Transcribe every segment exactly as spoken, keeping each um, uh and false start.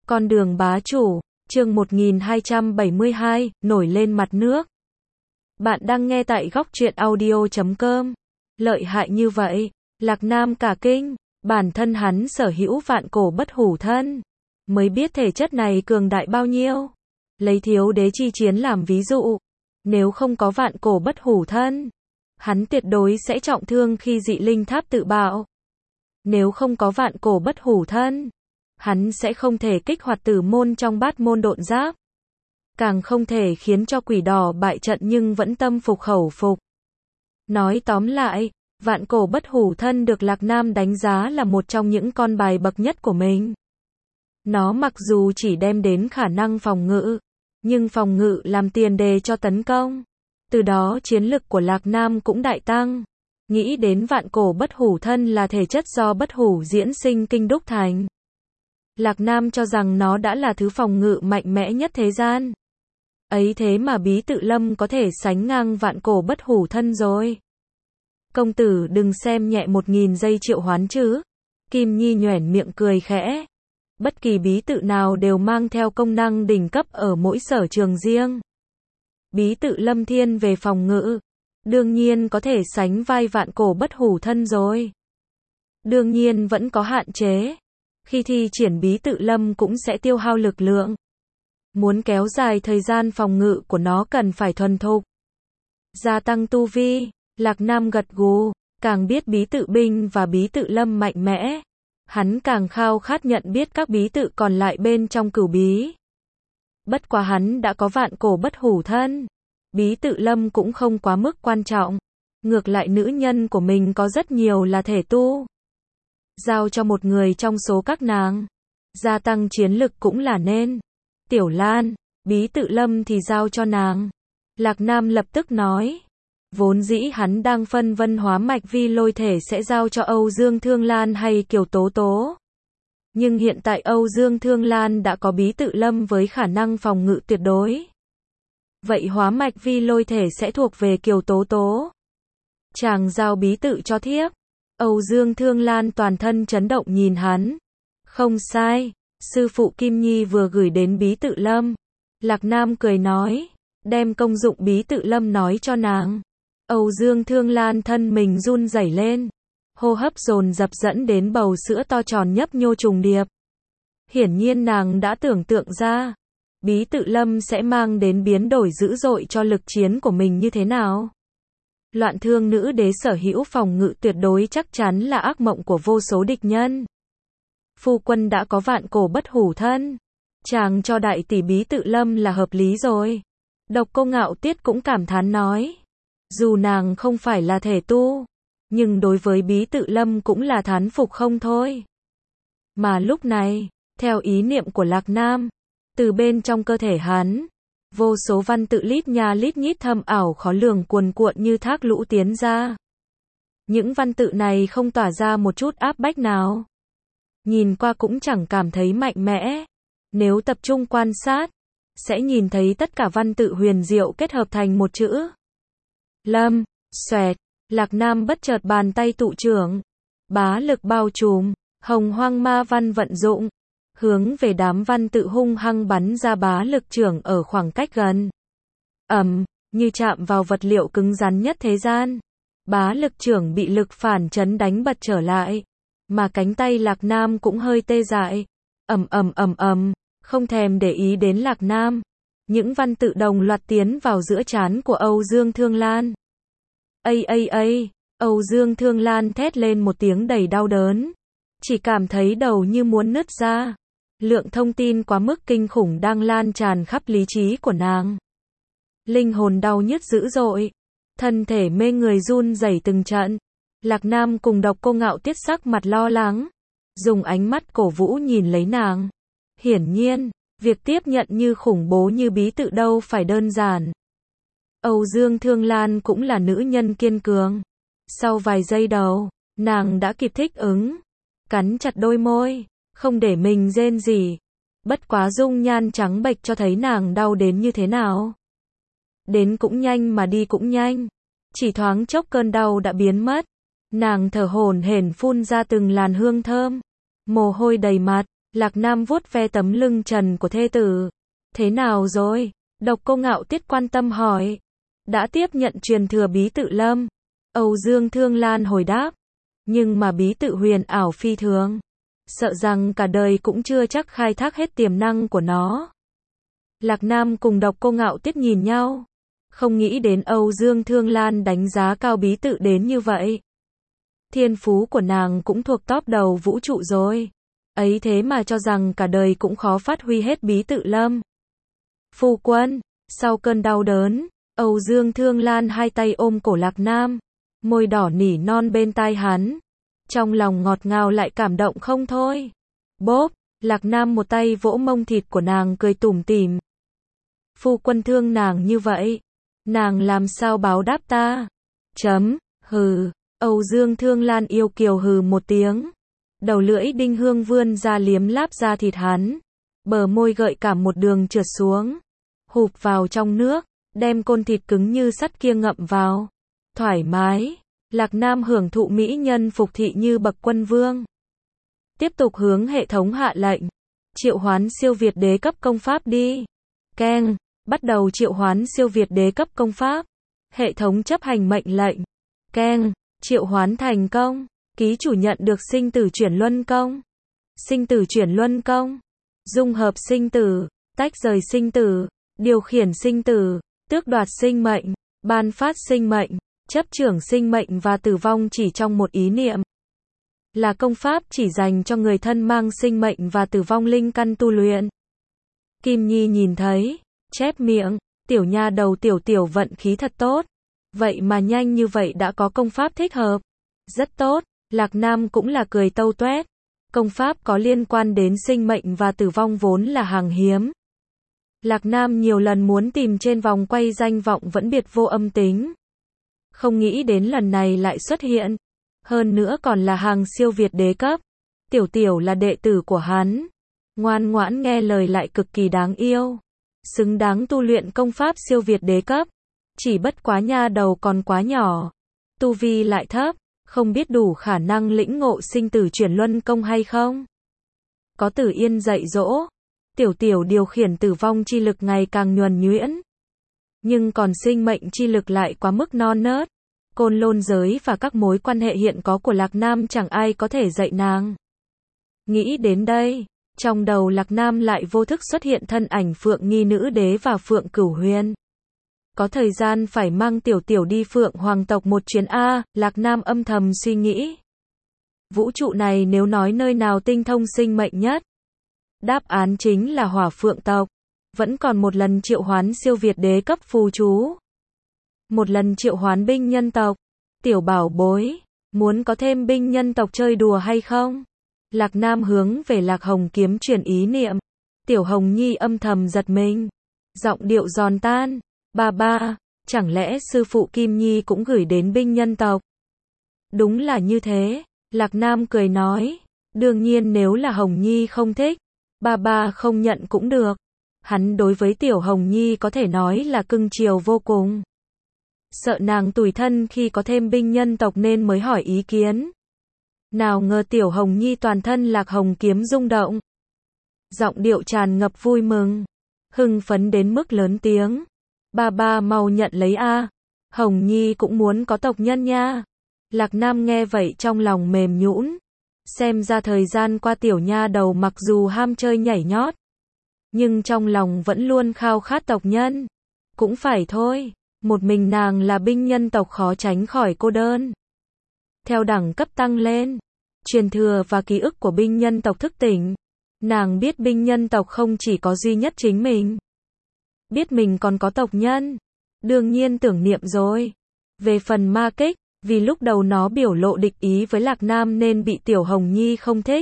Con đường bá chủ, chương một nghìn hai trăm bảy mươi hai, nổi lên mặt nước. Bạn đang nghe tại góc truyện audio chấm com. Lợi hại như vậy, Lạc Nam cả kinh, bản thân hắn sở hữu vạn cổ bất hủ thân. Mới biết thể chất này cường đại bao nhiêu. Lấy thiếu đế chi chiến làm ví dụ. Nếu không có vạn cổ bất hủ thân, hắn tuyệt đối sẽ trọng thương khi dị linh tháp tự bạo. Nếu không có vạn cổ bất hủ thân, hắn sẽ không thể kích hoạt tử môn trong bát môn độn giáp. Càng không thể khiến cho quỷ đỏ bại trận nhưng vẫn tâm phục khẩu phục. Nói tóm lại, vạn cổ bất hủ thân được Lạc Nam đánh giá là một trong những con bài bậc nhất của mình. Nó mặc dù chỉ đem đến khả năng phòng ngự, nhưng phòng ngự làm tiền đề cho tấn công. Từ đó chiến lực của Lạc Nam cũng đại tăng. Nghĩ đến vạn cổ bất hủ thân là thể chất do bất hủ diễn sinh kinh đúc thành. Lạc Nam cho rằng nó đã là thứ phòng ngự mạnh mẽ nhất thế gian. Ấy thế mà Bí Tự Lâm có thể sánh ngang vạn cổ bất hủ thân rồi. Công tử đừng xem nhẹ một nghìn giây triệu hoán chứ. Kim Nhi nhoẻn miệng cười khẽ. Bất kỳ bí tự nào đều mang theo công năng đỉnh cấp ở mỗi sở trường riêng. Bí Tự Lâm thiên về phòng ngự, đương nhiên có thể sánh vai vạn cổ bất hủ thân rồi. Đương nhiên vẫn có hạn chế. Khi thi triển Bí Tự Lâm cũng sẽ tiêu hao lực lượng. Muốn kéo dài thời gian phòng ngự của nó cần phải thuần thục. Gia tăng tu vi, Lạc Nam gật gù, càng biết Bí Tự Binh và Bí Tự Lâm mạnh mẽ. Hắn càng khao khát nhận biết các bí tự còn lại bên trong cửu bí. Bất quá hắn đã có vạn cổ bất hủ thân. Bí Tự Lâm cũng không quá mức quan trọng. Ngược lại nữ nhân của mình có rất nhiều là thể tu. Giao cho một người trong số các nàng. Gia tăng chiến lực cũng là nên. Tiểu Lan, Bí Tự Lâm thì giao cho nàng. Lạc Nam lập tức nói. Vốn dĩ hắn đang phân vân hóa mạch vi lôi thể sẽ giao cho Âu Dương Thương Lan hay Kiều Tố Tố. Nhưng hiện tại Âu Dương Thương Lan đã có Bí Tự Lâm với khả năng phòng ngự tuyệt đối. Vậy hóa mạch vi lôi thể sẽ thuộc về Kiều Tố Tố. Chàng giao bí tự cho thiếp. Âu Dương Thương Lan toàn thân chấn động nhìn hắn. Không sai, sư phụ Kim Nhi vừa gửi đến Bí Tự Lâm. Lạc Nam cười nói, đem công dụng Bí Tự Lâm nói cho nàng. Âu Dương Thương Lan thân mình run rẩy lên. Hô hấp dồn dập dẫn đến bầu sữa to tròn nhấp nhô trùng điệp. Hiển nhiên nàng đã tưởng tượng ra, Bí Tự Lâm sẽ mang đến biến đổi dữ dội cho lực chiến của mình như thế nào. Loạn Thương nữ đế sở hữu phòng ngự tuyệt đối chắc chắn là ác mộng của vô số địch nhân. Phu quân đã có vạn cổ bất hủ thân. Chàng cho đại tỷ Bí Tự Lâm là hợp lý rồi. Độc Cô Ngạo Tiết cũng cảm thán nói. Dù nàng không phải là thể tu, nhưng đối với Bí Tự Lâm cũng là thán phục không thôi. Mà lúc này, theo ý niệm của Lạc Nam, từ bên trong cơ thể hắn, vô số văn tự lít nha lít nhít thâm ảo khó lường cuồn cuộn như thác lũ tiến ra. Những văn tự này không tỏa ra một chút áp bách nào. Nhìn qua cũng chẳng cảm thấy mạnh mẽ. Nếu tập trung quan sát, sẽ nhìn thấy tất cả văn tự huyền diệu kết hợp thành một chữ. Lâm, xoẹt, Lạc Nam bất chợt bàn tay tụ trưởng. Bá lực bao trùm, hồng hoang ma văn vận dụng. Hướng về đám văn tự hung hăng bắn ra bá lực trưởng ở khoảng cách gần. Ầm, như chạm vào vật liệu cứng rắn nhất thế gian. Bá lực trưởng bị lực phản chấn đánh bật trở lại. Mà cánh tay Lạc Nam cũng hơi tê dại. Ầm ầm ầm ầm, không thèm để ý đến Lạc Nam. Những văn tự đồng loạt tiến vào giữa trán của Âu Dương Thương Lan. Ây ây ây, Âu Dương Thương Lan thét lên một tiếng đầy đau đớn. Chỉ cảm thấy đầu như muốn nứt ra. Lượng thông tin quá mức kinh khủng đang lan tràn khắp lý trí của nàng. Linh hồn đau nhức dữ dội. Thân thể mê người run rẩy từng trận. Lạc Nam cùng Độc Cô Ngạo Tiết sắc mặt lo lắng. Dùng ánh mắt cổ vũ nhìn lấy nàng. Hiển nhiên, việc tiếp nhận như khủng bố như bí tự đâu phải đơn giản. Âu Dương Thương Lan cũng là nữ nhân kiên cường. Sau vài giây đầu, nàng đã kịp thích ứng. Cắn chặt đôi môi, không để mình rên rỉ. Bất quá dung nhan trắng bệch cho thấy nàng đau đến như thế nào. Đến cũng nhanh mà đi cũng nhanh. Chỉ thoáng chốc cơn đau đã biến mất. Nàng thở hổn hển phun ra từng làn hương thơm. Mồ hôi đầy mặt, Lạc Nam vuốt ve tấm lưng trần của thê tử. Thế nào rồi? Độc Cô Ngạo Tiết quan tâm hỏi. Đã tiếp nhận truyền thừa bí tự lâm. Âu Dương Thương Lan hồi đáp. Nhưng mà bí tự huyền ảo phi thường. Sợ rằng cả đời cũng chưa chắc khai thác hết tiềm năng của nó. Lạc Nam cùng Độc Cô Ngạo Tiết nhìn nhau. Không nghĩ đến Âu Dương Thương Lan đánh giá cao bí tự đến như vậy. Thiên phú của nàng cũng thuộc top đầu vũ trụ rồi. Ấy thế mà cho rằng cả đời cũng khó phát huy hết bí tự lâm. Phu quân, sau cơn đau đớn, Âu Dương Thương Lan hai tay ôm cổ Lạc Nam, môi đỏ nỉ non bên tai hắn. Trong lòng ngọt ngào lại cảm động không thôi. Bốp, Lạc Nam một tay vỗ mông thịt của nàng cười tủm tỉm. Phu quân thương nàng như vậy, nàng làm sao báo đáp ta? Chấm, hừ, Âu Dương Thương Lan yêu kiều hừ một tiếng. Đầu lưỡi đinh hương vươn ra liếm láp da thịt hắn. Bờ môi gợi cảm một đường trượt xuống. Hụp vào trong nước, đem côn thịt cứng như sắt kia ngậm vào. Thoải mái, Lạc Nam hưởng thụ mỹ nhân phục thị như bậc quân vương. Tiếp tục hướng hệ thống hạ lệnh. Triệu hoán siêu việt đế cấp công pháp đi. Keng, bắt đầu triệu hoán siêu việt đế cấp công pháp. Hệ thống chấp hành mệnh lệnh. Keng, triệu hoán thành công. Ký chủ nhận được sinh tử chuyển luân công. Sinh tử chuyển luân công. Dung hợp sinh tử, tách rời sinh tử, điều khiển sinh tử, tước đoạt sinh mệnh, ban phát sinh mệnh, chấp trưởng sinh mệnh và tử vong chỉ trong một ý niệm. Là công pháp chỉ dành cho người thân mang sinh mệnh và tử vong linh căn tu luyện. Kim Nhi nhìn thấy, chép miệng, tiểu nha đầu tiểu tiểu vận khí thật tốt. Vậy mà nhanh như vậy đã có công pháp thích hợp. Rất tốt, Lạc Nam cũng là cười tâu tuét. Công pháp có liên quan đến sinh mệnh và tử vong vốn là hàng hiếm. Lạc Nam nhiều lần muốn tìm trên vòng quay danh vọng vẫn biệt vô âm tính. Không nghĩ đến lần này lại xuất hiện. Hơn nữa còn là hàng siêu việt đế cấp. Tiểu tiểu là đệ tử của hắn. Ngoan ngoãn nghe lời lại cực kỳ đáng yêu. Xứng đáng tu luyện công pháp siêu việt đế cấp. Chỉ bất quá nha đầu còn quá nhỏ. Tu vi lại thấp. Không biết đủ khả năng lĩnh ngộ sinh tử chuyển luân công hay không? Có Tử Yên dạy dỗ, tiểu tiểu điều khiển tử vong chi lực ngày càng nhuần nhuyễn. Nhưng còn sinh mệnh chi lực lại quá mức non nớt. Côn Lôn giới và các mối quan hệ hiện có của Lạc Nam chẳng ai có thể dạy nàng. Nghĩ đến đây, trong đầu Lạc Nam lại vô thức xuất hiện thân ảnh Phượng Nghi Nữ Đế và Phượng Cửu Huyền. Có thời gian phải mang tiểu tiểu đi Phượng Hoàng tộc một chuyến A, Lạc Nam âm thầm suy nghĩ. Vũ trụ này nếu nói nơi nào tinh thông sinh mệnh nhất, đáp án chính là Hỏa Phượng tộc. Vẫn còn một lần triệu hoán siêu việt đế cấp phù chú. Một lần triệu hoán binh nhân tộc. Tiểu bảo bối, muốn có thêm binh nhân tộc chơi đùa hay không? Lạc Nam hướng về Lạc Hồng Kiếm truyền ý niệm. Tiểu Hồng Nhi âm thầm giật mình. Giọng điệu giòn tan. Ba ba, chẳng lẽ sư phụ Kim Nhi cũng gửi đến binh nhân tộc? Đúng là như thế, Lạc Nam cười nói. Đương nhiên nếu là Hồng Nhi không thích, ba ba không nhận cũng được. Hắn đối với Tiểu Hồng Nhi có thể nói là cưng chiều vô cùng. Sợ nàng tủi thân khi có thêm binh nhân tộc nên mới hỏi ý kiến. Nào ngờ Tiểu Hồng Nhi toàn thân Lạc Hồng Kiếm rung động. Giọng điệu tràn ngập vui mừng, hưng phấn đến mức lớn tiếng. Ba ba mau nhận lấy a. Hồng Nhi cũng muốn có tộc nhân nha. Lạc Nam nghe vậy trong lòng mềm nhũn. Xem ra thời gian qua tiểu nha đầu mặc dù ham chơi nhảy nhót, nhưng trong lòng vẫn luôn khao khát tộc nhân. Cũng phải thôi, một mình nàng là binh nhân tộc khó tránh khỏi cô đơn. Theo đẳng cấp tăng lên, truyền thừa và ký ức của binh nhân tộc thức tỉnh. Nàng biết binh nhân tộc không chỉ có duy nhất chính mình. Biết mình còn có tộc nhân. Đương nhiên tưởng niệm rồi. Về phần ma kích, vì lúc đầu nó biểu lộ địch ý với Lạc Nam nên bị Tiểu Hồng Nhi không thích.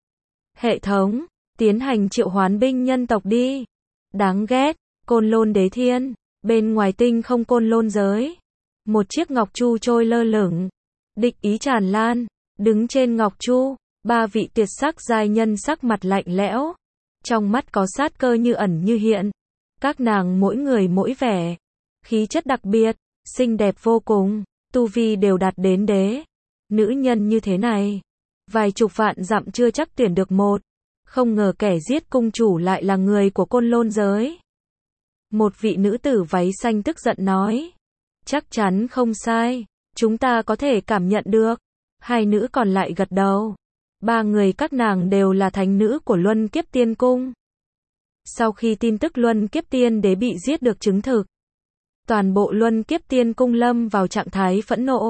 Hệ thống, tiến hành triệu hoán binh nhân tộc đi. Đáng ghét, Côn Lôn Đế Thiên, bên ngoài tinh không Côn Lôn giới. Một chiếc ngọc chu trôi lơ lửng. Địch ý tràn lan, đứng trên ngọc chu, ba vị tuyệt sắc giai nhân sắc mặt lạnh lẽo. Trong mắt có sát cơ như ẩn như hiện. Các nàng mỗi người mỗi vẻ, khí chất đặc biệt, xinh đẹp vô cùng, tu vi đều đạt đến đế. Nữ nhân như thế này, vài chục vạn dặm chưa chắc tuyển được một. Không ngờ kẻ giết cung chủ lại là người của Côn Lôn giới. Một vị nữ tử váy xanh tức giận nói. Chắc chắn không sai, chúng ta có thể cảm nhận được. Hai nữ còn lại gật đầu. Ba người các nàng đều là thánh nữ của Luân Kiếp Tiên Cung. Sau khi tin tức Luân Kiếp Tiên Đế bị giết được chứng thực, toàn bộ Luân Kiếp Tiên Cung lâm vào trạng thái phẫn nộ.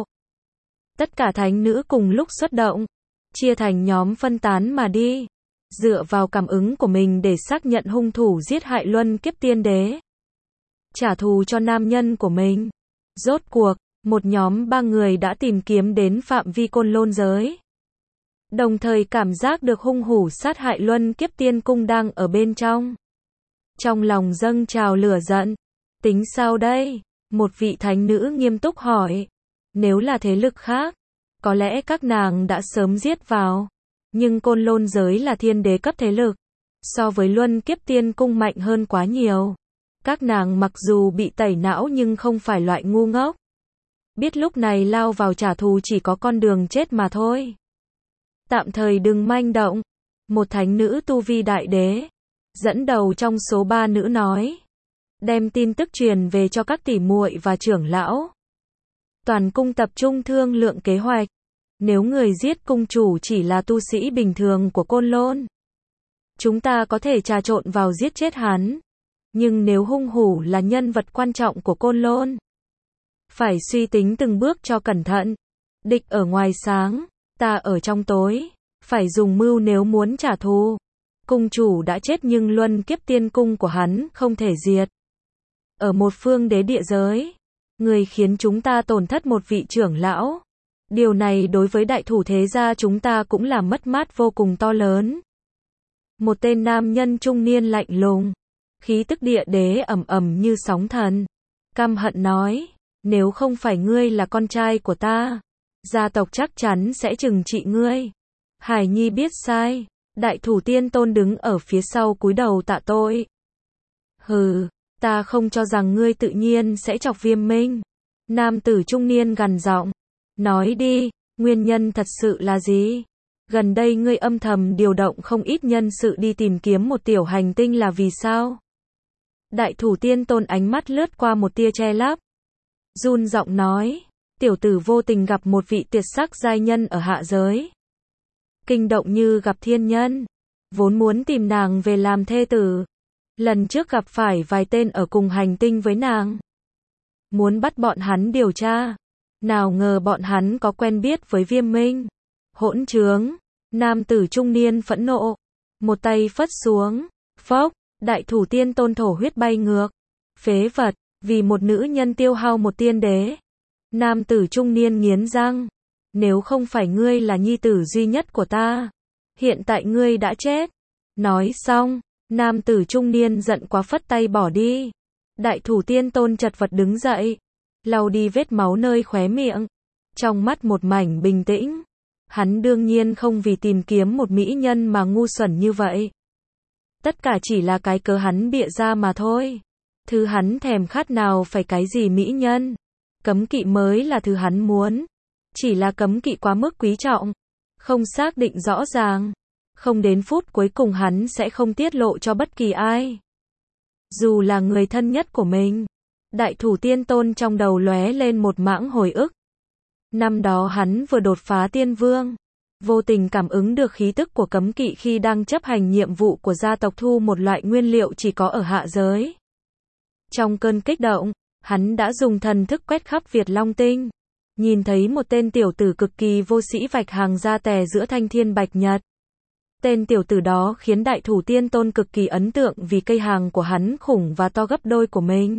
Tất cả thánh nữ cùng lúc xuất động, chia thành nhóm phân tán mà đi, dựa vào cảm ứng của mình để xác nhận hung thủ giết hại Luân Kiếp Tiên Đế, trả thù cho nam nhân của mình. Rốt cuộc, một nhóm ba người đã tìm kiếm đến phạm vi Côn Lôn giới, đồng thời cảm giác được hung thủ sát hại Luân Kiếp Tiên Cung đang ở bên trong. Trong lòng dâng trào lửa giận. Tính sao đây? Một vị thánh nữ nghiêm túc hỏi. Nếu là thế lực khác, có lẽ các nàng đã sớm giết vào. Nhưng Côn Lôn giới là thiên đế cấp thế lực, so với Luân Kiếp Tiên Cung mạnh hơn quá nhiều. Các nàng mặc dù bị tẩy não nhưng không phải loại ngu ngốc. Biết lúc này lao vào trả thù chỉ có con đường chết mà thôi. Tạm thời đừng manh động. Một thánh nữ tu vi đại đế, dẫn đầu trong số ba nữ nói. Đem tin tức truyền về cho các tỷ muội và trưởng lão. Toàn cung tập trung thương lượng kế hoạch. Nếu người giết cung chủ chỉ là tu sĩ bình thường của Côn Lôn, chúng ta có thể trà trộn vào giết chết hắn. Nhưng nếu hung thủ là nhân vật quan trọng của Côn Lôn, phải suy tính từng bước cho cẩn thận. Địch ở ngoài sáng, ta ở trong tối. Phải dùng mưu nếu muốn trả thù. Cung chủ đã chết nhưng Luân Kiếp Tiên Cung của hắn không thể diệt. Ở một phương đế địa giới, người khiến chúng ta tổn thất một vị trưởng lão. Điều này đối với đại thủ thế gia chúng ta cũng là mất mát vô cùng to lớn. Một tên nam nhân trung niên lạnh lùng, khí tức địa đế ầm ầm như sóng thần, căm hận nói, nếu không phải ngươi là con trai của ta, gia tộc chắc chắn sẽ trừng trị ngươi. Hải Nhi biết sai. Đại thủ tiên tôn đứng ở phía sau cúi đầu tạ tội. Hừ, ta không cho rằng ngươi tự nhiên sẽ chọc Viêm Minh. Nam tử trung niên gằn giọng. Nói đi, nguyên nhân thật sự là gì? Gần đây ngươi âm thầm điều động không ít nhân sự đi tìm kiếm một tiểu hành tinh là vì sao? Đại thủ tiên tôn ánh mắt lướt qua một tia che lấp. Run giọng nói, tiểu tử vô tình gặp một vị tuyệt sắc giai nhân ở hạ giới. Kinh động như gặp thiên nhân. Vốn muốn tìm nàng về làm thê tử. Lần trước gặp phải vài tên ở cùng hành tinh với nàng. Muốn bắt bọn hắn điều tra. Nào ngờ bọn hắn có quen biết với Viêm Minh. Hỗn trướng. Nam tử trung niên phẫn nộ. Một tay phất xuống. Phốc. Đại thủ tiên tôn thổ huyết bay ngược. Phế vật. Vì một nữ nhân tiêu hao một tiên đế. Nam tử trung niên nghiến răng. Nếu không phải ngươi là nhi tử duy nhất của ta, hiện tại ngươi đã chết. Nói xong, nam tử trung niên giận quá phất tay bỏ đi. Đại thủ tiên tôn chật vật đứng dậy, lau đi vết máu nơi khóe miệng, trong mắt một mảnh bình tĩnh. Hắn đương nhiên không vì tìm kiếm một mỹ nhân mà ngu xuẩn như vậy. Tất cả chỉ là cái cớ hắn bịa ra mà thôi. Thứ hắn thèm khát nào phải cái gì mỹ nhân. Cấm kỵ mới là thứ hắn muốn. Chỉ là cấm kỵ quá mức quý trọng, không xác định rõ ràng, không đến phút cuối cùng hắn sẽ không tiết lộ cho bất kỳ ai. Dù là người thân nhất của mình. Đại thủ tiên tôn trong đầu lóe lên một mảng hồi ức. Năm đó hắn vừa đột phá tiên vương, vô tình cảm ứng được khí tức của cấm kỵ khi đang chấp hành nhiệm vụ của gia tộc thu một loại nguyên liệu chỉ có ở hạ giới. Trong cơn kích động, hắn đã dùng thần thức quét khắp Việt Long Tinh. Nhìn thấy một tên tiểu tử cực kỳ vô sĩ vạch hàng ra tè giữa thanh thiên bạch nhật. Tên tiểu tử đó khiến đại thủ tiên tôn cực kỳ ấn tượng vì cây hàng của hắn khủng và to gấp đôi của mình.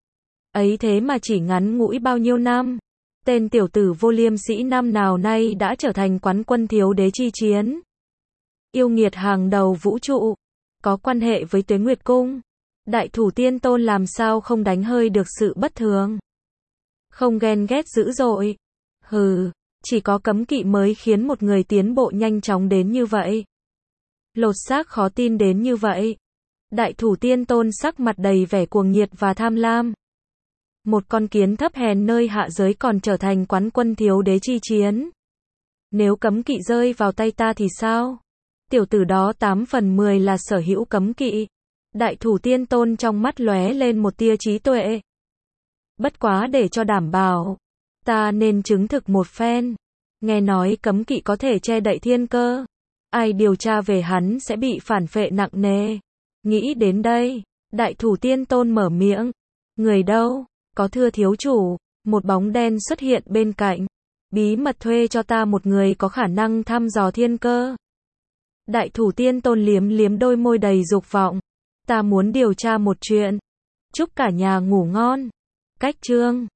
Ấy thế mà chỉ ngắn ngủi bao nhiêu năm, tên tiểu tử vô liêm sĩ năm nào nay đã trở thành quán quân thiếu đế chi chiến. Yêu nghiệt hàng đầu vũ trụ, có quan hệ với Tuế Nguyệt Cung. Đại thủ tiên tôn làm sao không đánh hơi được sự bất thường. Không ghen ghét dữ dội. Hừ, chỉ có cấm kỵ mới khiến một người tiến bộ nhanh chóng đến như vậy. Lột xác khó tin đến như vậy. Đại thủ tiên tôn sắc mặt đầy vẻ cuồng nhiệt và tham lam. Một con kiến thấp hèn nơi hạ giới còn trở thành quán quân thiếu đế chi chiến. Nếu cấm kỵ rơi vào tay ta thì sao? Tiểu tử đó tám phần mười là sở hữu cấm kỵ. Đại thủ tiên tôn trong mắt lóe lên một tia trí tuệ. Bất quá để cho đảm bảo, ta nên chứng thực một phen. Nghe nói cấm kỵ có thể che đậy thiên cơ. Ai điều tra về hắn sẽ bị phản phệ nặng nề. Nghĩ đến đây, đại thủ tiên tôn mở miệng. Người đâu? Có thưa thiếu chủ. Một bóng đen xuất hiện bên cạnh. Bí mật thuê cho ta một người có khả năng thăm dò thiên cơ. Đại thủ tiên tôn liếm liếm đôi môi đầy dục vọng. Ta muốn điều tra một chuyện. Chúc cả nhà ngủ ngon. Cách chương